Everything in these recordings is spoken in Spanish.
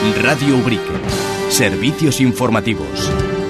Radio Ubrique. Servicios informativos.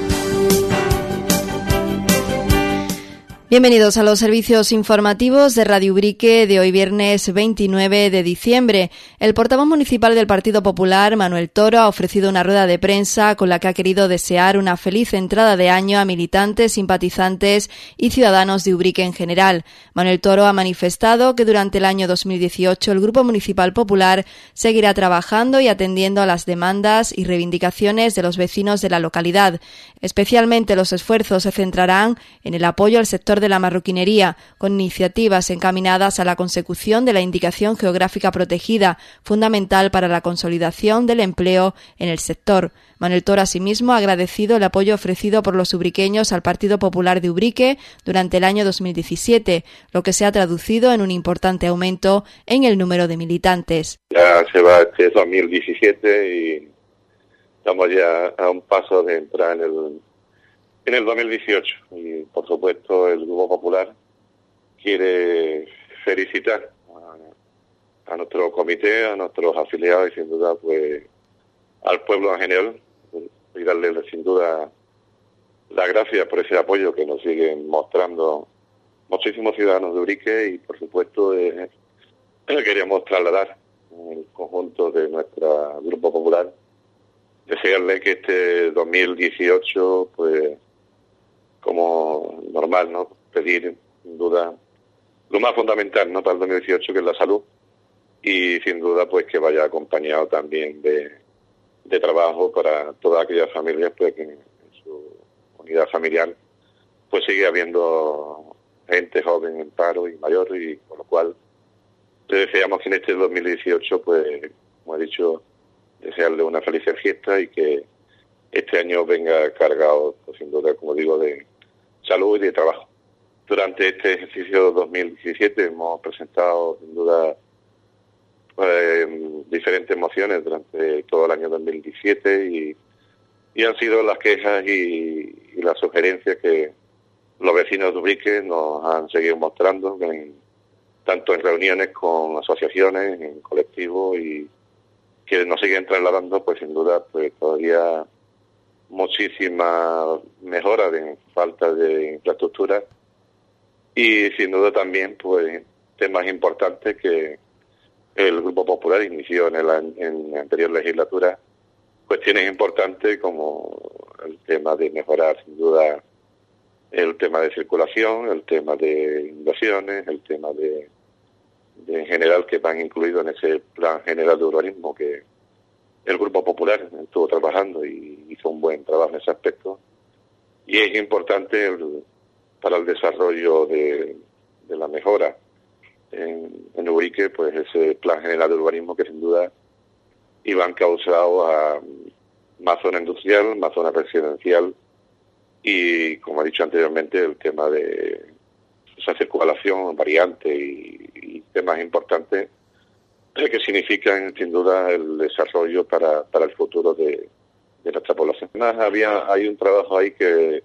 Bienvenidos a los servicios informativos de Radio Ubrique de hoy viernes 29 de diciembre. El portavoz municipal del Partido Popular, Manuel Toro, ha ofrecido una rueda de prensa con la que ha querido desear una feliz entrada de año a militantes, simpatizantes y ciudadanos de Ubrique en general. Manuel Toro ha manifestado que durante el año 2018 el Grupo Municipal Popular seguirá trabajando y atendiendo a las demandas y reivindicaciones de los vecinos de la localidad. Especialmente los esfuerzos se centrarán en el apoyo al sector de la marroquinería, con iniciativas encaminadas a la consecución de la indicación geográfica protegida, fundamental para la consolidación del empleo en el sector. Manuel Toro, asimismo, ha agradecido el apoyo ofrecido por los ubriqueños al Partido Popular de Ubrique durante el año 2017, lo que se ha traducido en un importante aumento en el número de militantes. Ya se va este 2017 y estamos ya a un paso de entrar en el 2018 y por supuesto el Grupo Popular quiere felicitar a nuestro comité, a nuestros afiliados y sin duda pues al pueblo en general y darle sin duda las gracias por ese apoyo que nos siguen mostrando muchísimos ciudadanos de Ubrique y por supuesto queríamos trasladar en el conjunto de nuestro Grupo Popular, desearle que este 2018 pues como normal, ¿no? Pedir, sin duda, lo más fundamental, ¿no? Para el 2018, que es la salud, y sin duda, pues, que vaya acompañado también de trabajo para todas aquellas familias, pues, que en su unidad familiar, pues, sigue habiendo gente joven en paro y mayor, y con lo cual, le deseamos que en este 2018, pues, como he dicho, desearle una feliz fiesta y que este año venga cargado, pues, sin duda, como digo, de salud y de trabajo. Durante este ejercicio 2017 hemos presentado, sin duda, diferentes mociones durante todo el año 2017 y han sido las quejas y las sugerencias que los vecinos de Ubrique nos han seguido mostrando, tanto en reuniones con asociaciones, en colectivos y que nos siguen trasladando, pues sin duda, pues todavía muchísima mejora de falta de infraestructura y sin duda también pues temas importantes que el Grupo Popular inició en la anterior legislatura, cuestiones importantes como el tema de mejorar sin duda el tema de circulación, el tema de inversiones, el tema de en general que van incluidos en ese plan general de urbanismo que el Grupo Popular estuvo trabajando y hizo un buen trabajo en ese aspecto. Y es importante para el desarrollo de la mejora en Ubrique, pues ese plan general de urbanismo que sin duda iba encauzado a más zona industrial, más zona residencial y, como he dicho anteriormente, el tema de esa circulación, variante y temas importantes que significan sin duda el desarrollo para el futuro de nuestra población. Además, hay un trabajo ahí que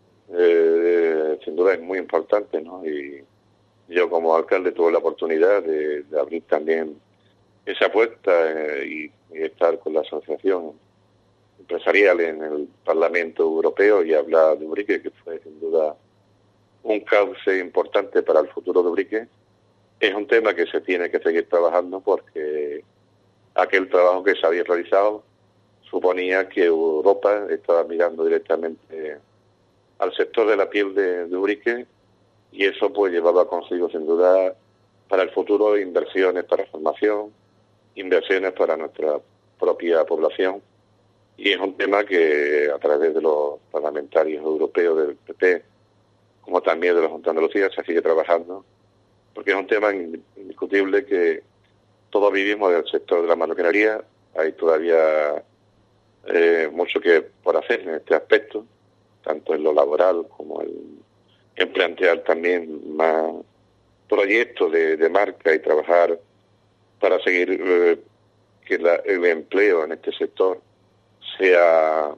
sin duda es muy importante, ¿no? Y yo como alcalde tuve la oportunidad de abrir también esa puerta y estar con la asociación empresarial en el Parlamento Europeo y hablar de Ubrique, que fue sin duda un cauce importante para el futuro de Ubrique. Es un tema que se tiene que seguir trabajando porque aquel trabajo que se había realizado suponía que Europa estaba mirando directamente al sector de la piel de Ubrique y eso pues llevaba consigo sin duda para el futuro inversiones para formación, inversiones para nuestra propia población y es un tema que a través de los parlamentarios europeos del PP como también de la Junta de Andalucía se sigue trabajando porque es un tema indiscutible que todos vivimos del sector de la marroquinería, hay todavía mucho que por hacer en este aspecto, tanto en lo laboral como en plantear también más proyectos de marca y trabajar para seguir que el empleo en este sector sea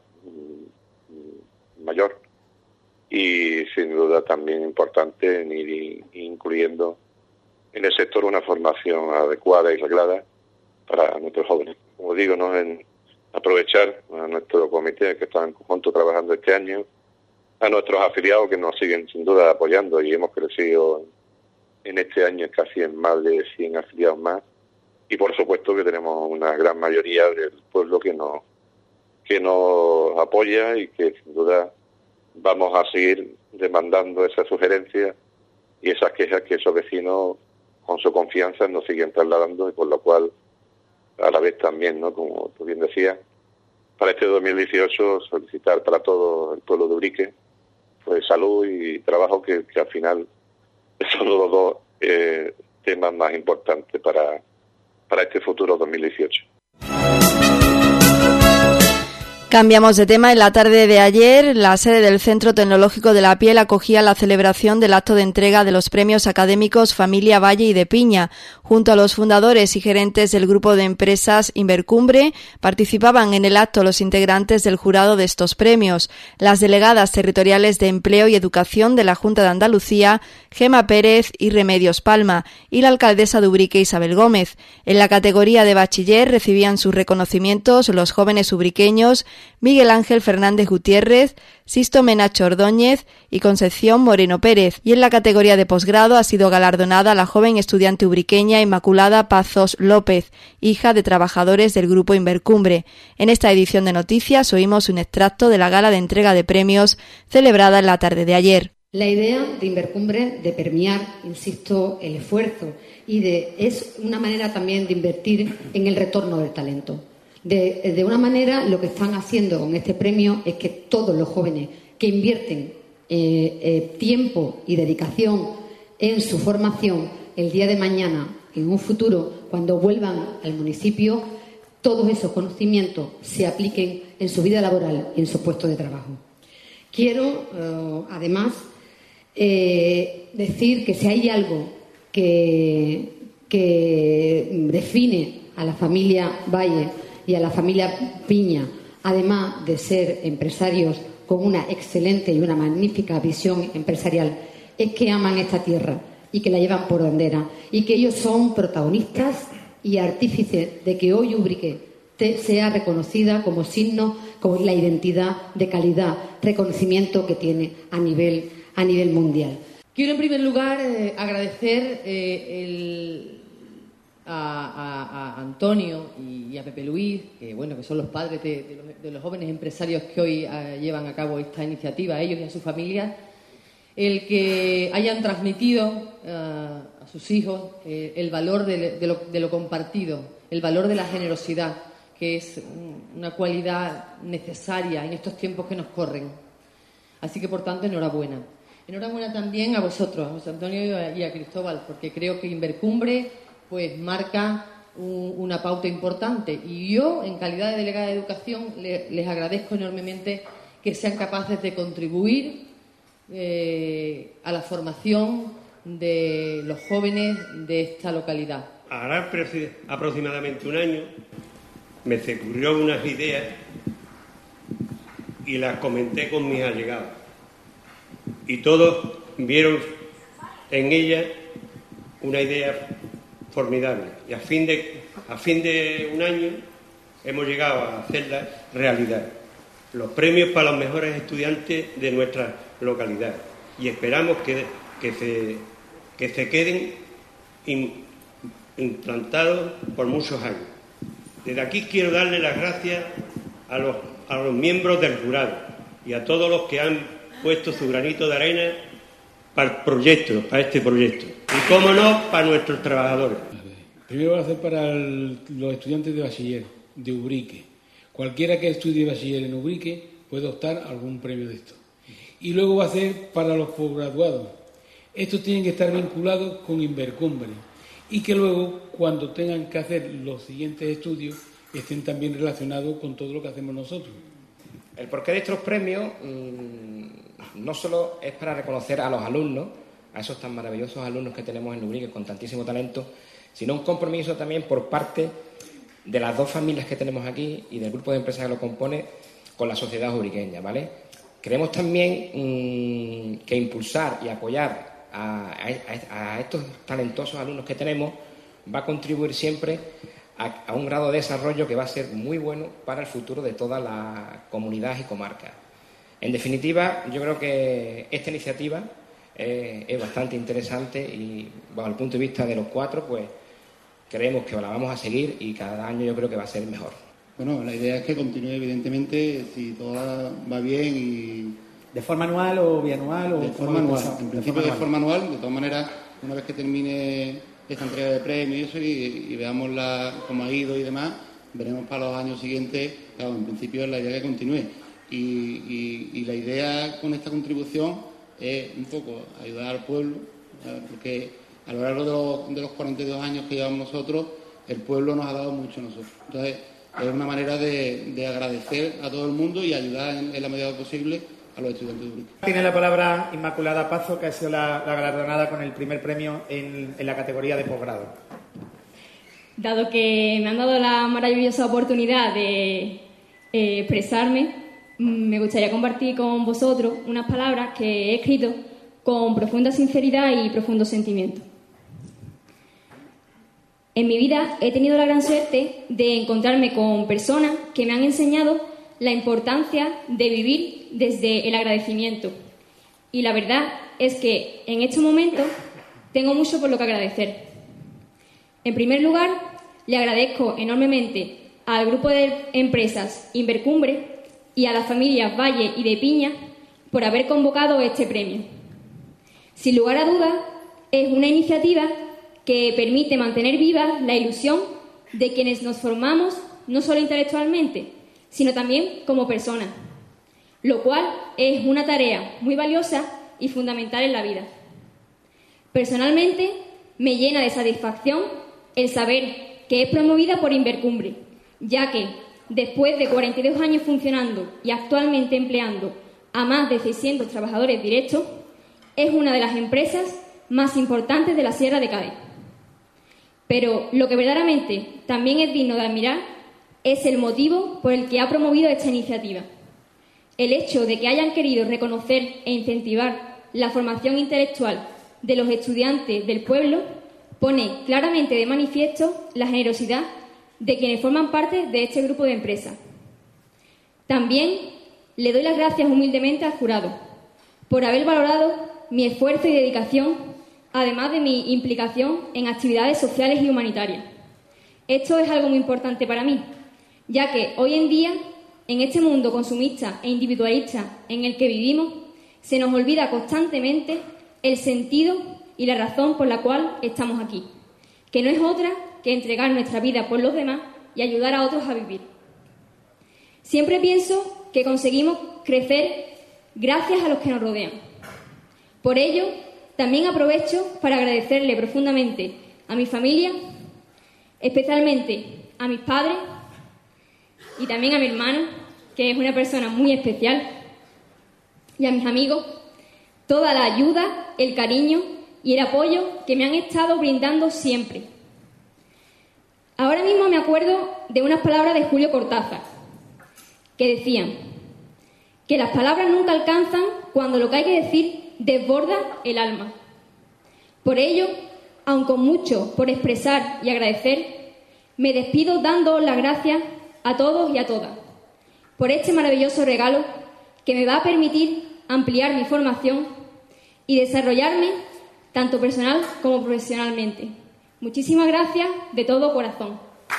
mayor y sin duda también importante ir incluyendo en el sector una formación adecuada y reglada para nuestros jóvenes. Como digo, ¿no? En aprovechar a nuestro comité que están juntos trabajando este año, a nuestros afiliados que nos siguen sin duda apoyando, y hemos crecido en este año casi en más de 100 afiliados más, y por supuesto que tenemos una gran mayoría del pueblo que nos apoya y que sin duda vamos a seguir demandando esas sugerencias y esas quejas que esos vecinos con su confianza nos siguen trasladando, y por lo cual a la vez también, ¿no?, como tú bien decías, para este 2018 solicitar para todo el pueblo de Ubrique pues salud y trabajo, que al final son los dos temas más importantes para este futuro 2018. Cambiamos de tema. En la tarde de ayer, la sede del Centro Tecnológico de la Piel acogía la celebración del acto de entrega de los premios académicos Familia Valle y de Piña. Junto a los fundadores y gerentes del grupo de empresas Invercumbre, participaban en el acto los integrantes del jurado de estos premios, las delegadas territoriales de Empleo y Educación de la Junta de Andalucía, Gema Pérez y Remedios Palma, y la alcaldesa de Ubrique, Isabel Gómez. En la categoría de bachiller recibían sus reconocimientos los jóvenes ubriqueños Miguel Ángel Fernández Gutiérrez, Sisto Menacho Ordóñez y Concepción Moreno Pérez, y en la categoría de posgrado ha sido galardonada la joven estudiante ubriqueña Inmaculada Pazos López, hija de trabajadores del grupo Invercumbre. En esta edición de noticias oímos un extracto de la gala de entrega de premios celebrada en la tarde de ayer. La idea de Invercumbre de premiar, insisto, el esfuerzo es una manera también de invertir en el retorno del talento. De una manera, lo que están haciendo con este premio es que todos los jóvenes que invierten tiempo y dedicación en su formación, el día de mañana, en un futuro, cuando vuelvan al municipio, todos esos conocimientos se apliquen en su vida laboral y en su puesto de trabajo. Quiero, además, decir que si hay algo que define a la familia Valle y a la familia Piña, además de ser empresarios con una excelente y una magnífica visión empresarial, es que aman esta tierra y que la llevan por bandera, y que ellos son protagonistas y artífices de que hoy Ubrique sea reconocida como signo, como la identidad de calidad, reconocimiento que tiene a nivel mundial. Quiero en primer lugar agradecer a Antonio y a Pepe Luis, que son los padres de los jóvenes empresarios que hoy llevan a cabo esta iniciativa, a ellos y a sus familias, el que hayan transmitido a sus hijos el valor de lo compartido, el valor de la generosidad, que es una cualidad necesaria en estos tiempos que nos corren. Así que, por tanto, enhorabuena. Enhorabuena también a vosotros, a José Antonio y a Cristóbal, porque creo que Invercumbre marca una pauta importante, y yo, en calidad de delegada de Educación, les agradezco enormemente que sean capaces de contribuir a la formación de los jóvenes de esta localidad. Hará aproximadamente un año me se ocurrió unas ideas y las comenté con mis allegados, y todos vieron en ellas una idea formidable, y a fin de un año hemos llegado a hacerla realidad. Los premios para los mejores estudiantes de nuestra localidad, y esperamos que se queden implantados por muchos años. Desde aquí quiero darle las gracias a los miembros del jurado y a todos los que han puesto su granito de arena para este proyecto, y cómo no, para nuestros trabajadores. Primero va a ser para los estudiantes de bachiller de Ubrique. Cualquiera que estudie bachiller en Ubrique puede optar a algún premio de esto. Y luego va a ser para los posgraduados. Estos tienen que estar vinculados con Invercumbre, y que luego, cuando tengan que hacer los siguientes estudios, estén también relacionados con todo lo que hacemos nosotros. El porqué de estos premios no solo es para reconocer a los alumnos, a esos tan maravillosos alumnos que tenemos en Ubrique con tantísimo talento, sino un compromiso también por parte de las dos familias que tenemos aquí y del grupo de empresas que lo compone con la sociedad ubriqueña, ¿vale? Queremos también que impulsar y apoyar a estos talentosos alumnos que tenemos va a contribuir siempre a un grado de desarrollo que va a ser muy bueno para el futuro de toda la comunidad y comarca. En definitiva, yo creo que esta iniciativa es bastante interesante y, bajo el punto de vista de los cuatro, pues creemos que la vamos a seguir y cada año yo creo que va a ser mejor. Bueno, la idea es que continúe, evidentemente, si todo va bien y... ¿De forma anual o bianual? De forma anual, en principio de forma anual. De todas maneras, una vez que termine esta entrega de premios y eso y veamos cómo ha ido y demás, veremos para los años siguientes. Claro, en principio es la idea que continúe. Y la idea con esta contribución es un poco ayudar al pueblo, porque a lo largo de los 42 años que llevamos nosotros, el pueblo nos ha dado mucho a nosotros. Entonces, es una manera de agradecer a todo el mundo y ayudar en la medida posible a los estudiantes de Ubrique. Tiene la palabra Inmaculada Pazo, que ha sido la galardonada con el primer premio en la categoría de posgrado. Dado que me han dado la maravillosa oportunidad de expresarme, me gustaría compartir con vosotros unas palabras que he escrito con profunda sinceridad y profundo sentimiento. En mi vida he tenido la gran suerte de encontrarme con personas que me han enseñado la importancia de vivir desde el agradecimiento. Y la verdad es que en estos momentos tengo mucho por lo que agradecer. En primer lugar, le agradezco enormemente al grupo de empresas Invercumbre y a las familias Valle y de Piña por haber convocado este premio. Sin lugar a dudas, es una iniciativa que permite mantener viva la ilusión de quienes nos formamos no solo intelectualmente, sino también como personas, lo cual es una tarea muy valiosa y fundamental en la vida. Personalmente, me llena de satisfacción el saber que es promovida por Invercumbre, ya que, después de 42 años funcionando y actualmente empleando a más de 600 trabajadores directos, es una de las empresas más importantes de la Sierra de Cádiz. Pero lo que verdaderamente también es digno de admirar es el motivo por el que ha promovido esta iniciativa. El hecho de que hayan querido reconocer e incentivar la formación intelectual de los estudiantes del pueblo pone claramente de manifiesto la generosidad de quienes forman parte de este grupo de empresas. También le doy las gracias humildemente al jurado por haber valorado mi esfuerzo y dedicación, además de mi implicación en actividades sociales y humanitarias. Esto es algo muy importante para mí, ya que hoy en día, en este mundo consumista e individualista en el que vivimos, se nos olvida constantemente el sentido y la razón por la cual estamos aquí, que no es otra que entregar nuestra vida por los demás y ayudar a otros a vivir. Siempre pienso que conseguimos crecer gracias a los que nos rodean. Por ello, también aprovecho para agradecerle profundamente a mi familia, especialmente a mis padres y también a mi hermana, que es una persona muy especial, y a mis amigos, toda la ayuda, el cariño y el apoyo que me han estado brindando siempre. Ahora mismo me acuerdo de unas palabras de Julio Cortázar, que decían que las palabras nunca alcanzan cuando lo que hay que decir desborda el alma. Por ello, aun con mucho por expresar y agradecer, me despido dando las gracias a todos y a todas por este maravilloso regalo que me va a permitir ampliar mi formación y desarrollarme tanto personal como profesionalmente. Muchísimas gracias de todo corazón.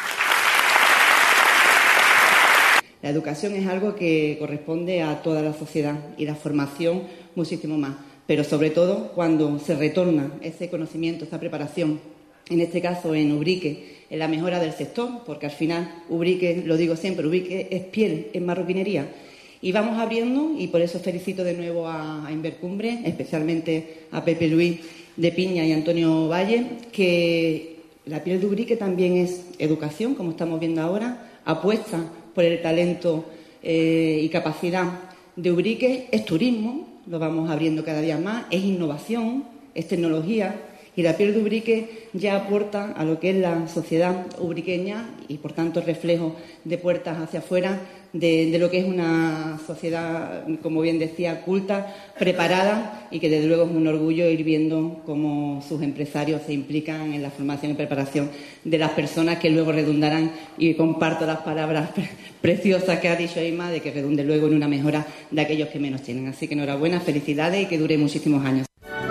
La educación es algo que corresponde a toda la sociedad y la formación muchísimo más, pero sobre todo cuando se retorna ese conocimiento, esa preparación, en este caso en Ubrique, en la mejora del sector, porque al final Ubrique, lo digo siempre, Ubrique es piel en marroquinería. Y vamos abriendo, y por eso felicito de nuevo a Invercumbre, especialmente a Pepe Luis de Piña y Antonio Valle, que la piel de Ubrique también es educación, como estamos viendo ahora, apuesta por el talento y capacidad de Ubrique, es turismo, lo vamos abriendo cada día más, es innovación, es tecnología Y la piel de Ubrique ya aporta a lo que es la sociedad ubriqueña y, por tanto, reflejo de puertas hacia afuera de lo que es una sociedad, como bien decía, culta, preparada, y que desde luego es un orgullo ir viendo cómo sus empresarios se implican en la formación y preparación de las personas que luego redundarán, y comparto las palabras preciosas que ha dicho Inma, de que redunde luego en una mejora de aquellos que menos tienen. Así que enhorabuena, felicidades y que dure muchísimos años.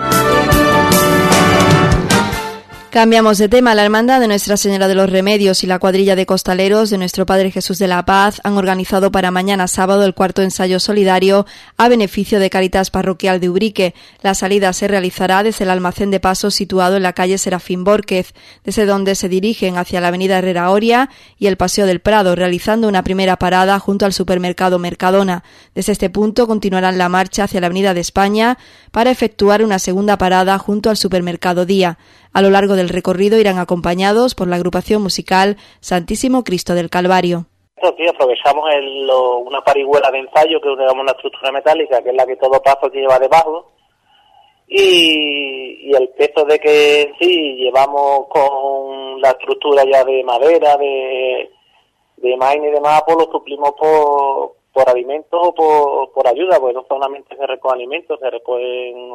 Cambiamos de tema. La Hermandad de Nuestra Señora de los Remedios y la cuadrilla de costaleros de Nuestro Padre Jesús de la Paz han organizado para mañana sábado el cuarto ensayo solidario a beneficio de Cáritas Parroquial de Ubrique. La salida se realizará desde el almacén de pasos situado en la calle Serafín Bórquez, desde donde se dirigen hacia la avenida Herrera Oria y el Paseo del Prado, realizando una primera parada junto al supermercado Mercadona. Desde este punto continuarán la marcha hacia la avenida de España para efectuar una segunda parada junto al supermercado Día. A lo largo del recorrido irán acompañados por la agrupación musical Santísimo Cristo del Calvario. Sí, aprovechamos una parihuela de ensayo, que es una estructura metálica, que es la que todo paso lleva debajo, y el peso de que sí, llevamos con la estructura ya de madera, de maíz y demás, pues lo suplimos por alimentos o por ayuda, porque no solamente se recogen alimentos, se recogen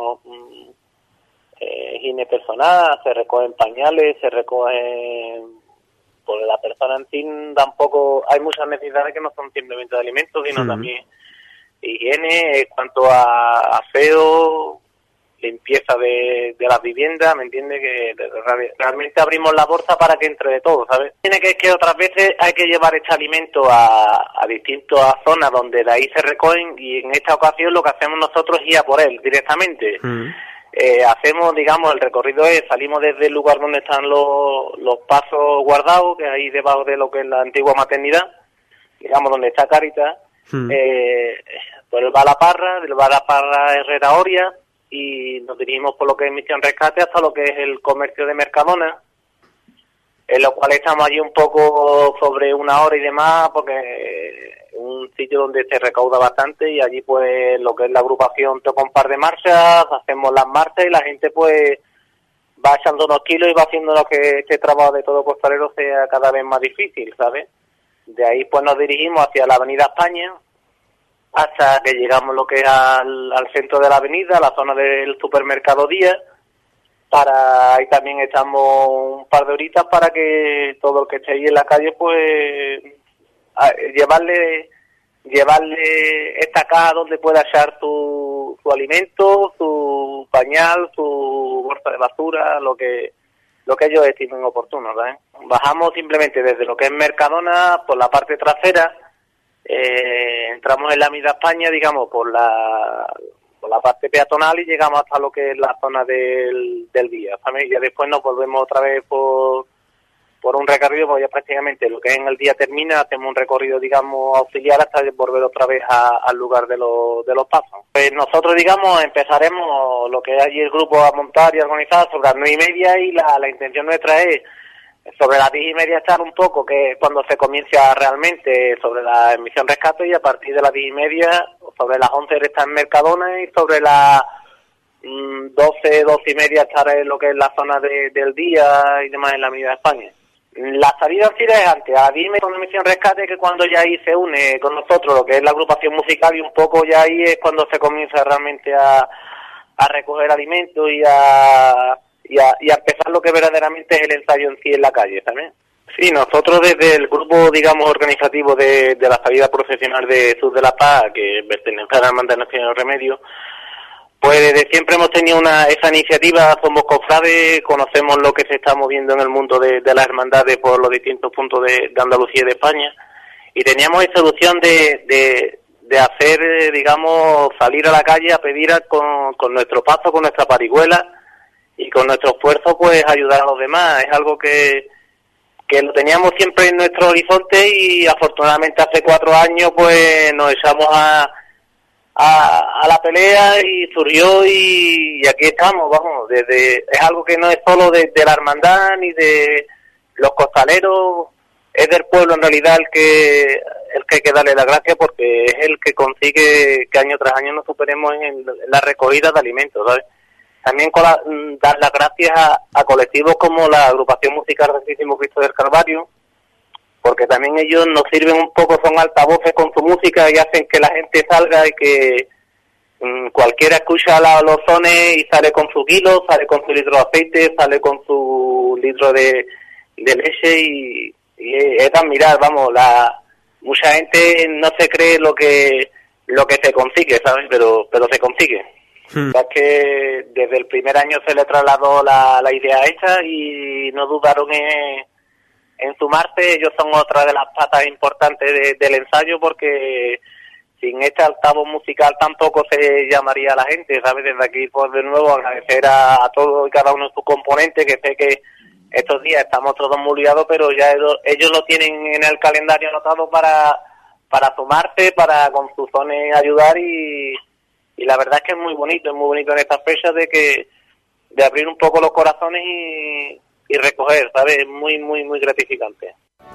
higiene personal, se recogen pañales, se recogen, por la persona en sí tampoco hay muchas necesidades que no son simplemente de alimentos, sino también higiene, en cuanto a aseo, limpieza de las viviendas, ¿me entiendes? Que realmente abrimos la bolsa para que entre de todo, ¿sabes? Tiene que otras veces hay que llevar este alimento a distintas zonas donde de ahí se recogen, y en esta ocasión lo que hacemos nosotros es ir a por él directamente. Hacemos, digamos, el recorrido salimos desde el lugar donde están los pasos guardados, que ahí debajo de lo que es la antigua maternidad, digamos, donde está Cáritas, por el Balaparra, del Balaparra Herrera Oria, y nos dirigimos por lo que es Misión Rescate hasta lo que es el comercio de Mercadona, en lo cual estamos allí un poco sobre una hora y demás, porque es un sitio donde se recauda bastante, y allí pues lo que es la agrupación toca un par de marchas, hacemos las marchas y la gente pues va echando unos kilos y va haciendo lo que este trabajo de todo costalero sea cada vez más difícil, ¿sabes? De ahí pues nos dirigimos hacia la avenida España hasta que llegamos lo que es al centro de la avenida, la zona del supermercado Día. Ahí también estamos un par de horitas para que todo el que esté ahí en la calle pues llevarle esta caja donde pueda echar su alimento, su pañal, su bolsa de basura, lo que ellos estimen oportuno, ¿sabes? Bajamos simplemente desde lo que es Mercadona por la parte trasera, entramos en la avenida España, digamos, por la parte peatonal, y llegamos hasta lo que es la zona del Día, ¿sabes? Y ya después nos volvemos otra vez por un recorrido, porque ya prácticamente lo que es en el Día termina, hacemos un recorrido, digamos, auxiliar hasta volver otra vez al lugar de los pasos. Pues nosotros, digamos, empezaremos lo que es allí el grupo a montar y a organizar sobre las 9:30, y la intención nuestra es sobre las 10:30 estar un poco, que es cuando se comienza realmente sobre la Misión Rescate, y a partir de las 10:30, sobre las 11 estar en Mercadona, y sobre las 12:30 estar en lo que es la zona del Día y demás en la Avenida de España. La salida sí es antes, a las 10:30 con la Misión Rescate, que cuando ya ahí se une con nosotros lo que es la agrupación musical, y un poco ya ahí es cuando se comienza realmente a recoger alimentos y a empezar lo que verdaderamente es el ensayo en sí en la calle, ¿sabes? Sí, nosotros desde el grupo, digamos, organizativo de la salida profesional de Jesús de la Paz, que pertenece a la Hermandad de Nuestra Señora de los Remedios, pues desde siempre hemos tenido esa iniciativa, somos cofrades, conocemos lo que se está moviendo en el mundo de las hermandades por los distintos puntos de Andalucía y de España, y teníamos esa ilusión de hacer, digamos, salir a la calle a pedir con nuestro paso, con nuestra parihuela, y con nuestro esfuerzo pues ayudar a los demás. Es algo que lo teníamos siempre en nuestro horizonte, y afortunadamente hace 4 años pues nos echamos a la pelea y surgió, y aquí estamos, vamos, es algo que no es solo de la hermandad ni de los costaleros, es del pueblo en realidad el que hay que darle la gracia, porque es el que consigue que año tras año nos superemos en la recogida de alimentos, ¿sabes? también dar las gracias a colectivos como la agrupación musical Santísimo Cristo del Calvario, porque también ellos nos sirven un poco, son altavoces con su música y hacen que la gente salga y que cualquiera escucha los sones y sale con su kilo, sale con su litro de aceite, sale con su litro de leche y es de admirar, vamos, mucha gente no se cree lo que se consigue, ¿sabes? Pero se consigue. Es que desde el primer año se le trasladó la idea hecha y no dudaron en sumarse. Ellos son otra de las patas importantes del ensayo, porque sin este altavoz musical tampoco se llamaría a la gente, ¿sabes? Desde aquí, pues de nuevo, agradecer a todos y cada uno de sus componentes, que sé que estos días estamos todos muy liados, pero ya ellos lo tienen en el calendario anotado para sumarse, para con sus sones ayudar y la verdad es que es muy bonito en estas fechas de abrir un poco los corazones y recoger, ¿sabes? Es muy, muy, muy gratificante.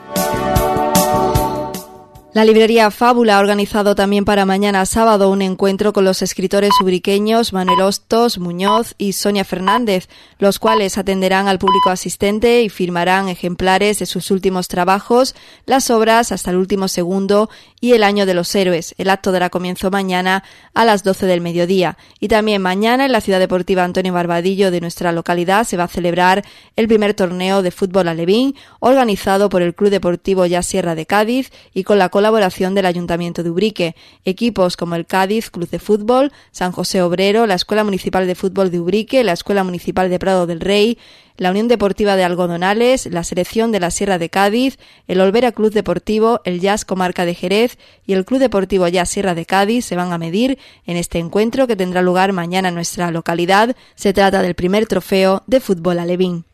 La librería Fábula ha organizado también para mañana sábado un encuentro con los escritores ubriqueños Manuel Hostos Muñoz y Sonia Fernández, los cuales atenderán al público asistente y firmarán ejemplares de sus últimos trabajos, las obras Hasta el último segundo y El año de los héroes. El acto dará comienzo mañana a las 12 del mediodía. Y también mañana en la Ciudad Deportiva Antonio Barbadillo de nuestra localidad se va a celebrar el primer torneo de fútbol alevín, organizado por el Club Deportivo Ya Sierra de Cádiz y con la colaboración del Ayuntamiento de Ubrique. Equipos como el Cádiz Club de Fútbol, San José Obrero, la Escuela Municipal de Fútbol de Ubrique, la Escuela Municipal de Prado del Rey, la Unión Deportiva de Algodonales, la Selección de la Sierra de Cádiz, el Olvera Club Deportivo, el Jazz Comarca de Jerez y el Club Deportivo Ya Sierra de Cádiz se van a medir en este encuentro que tendrá lugar mañana en nuestra localidad. Se trata del primer trofeo de fútbol alevín.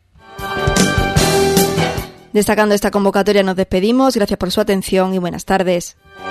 Destacando esta convocatoria nos despedimos, gracias por su atención y buenas tardes.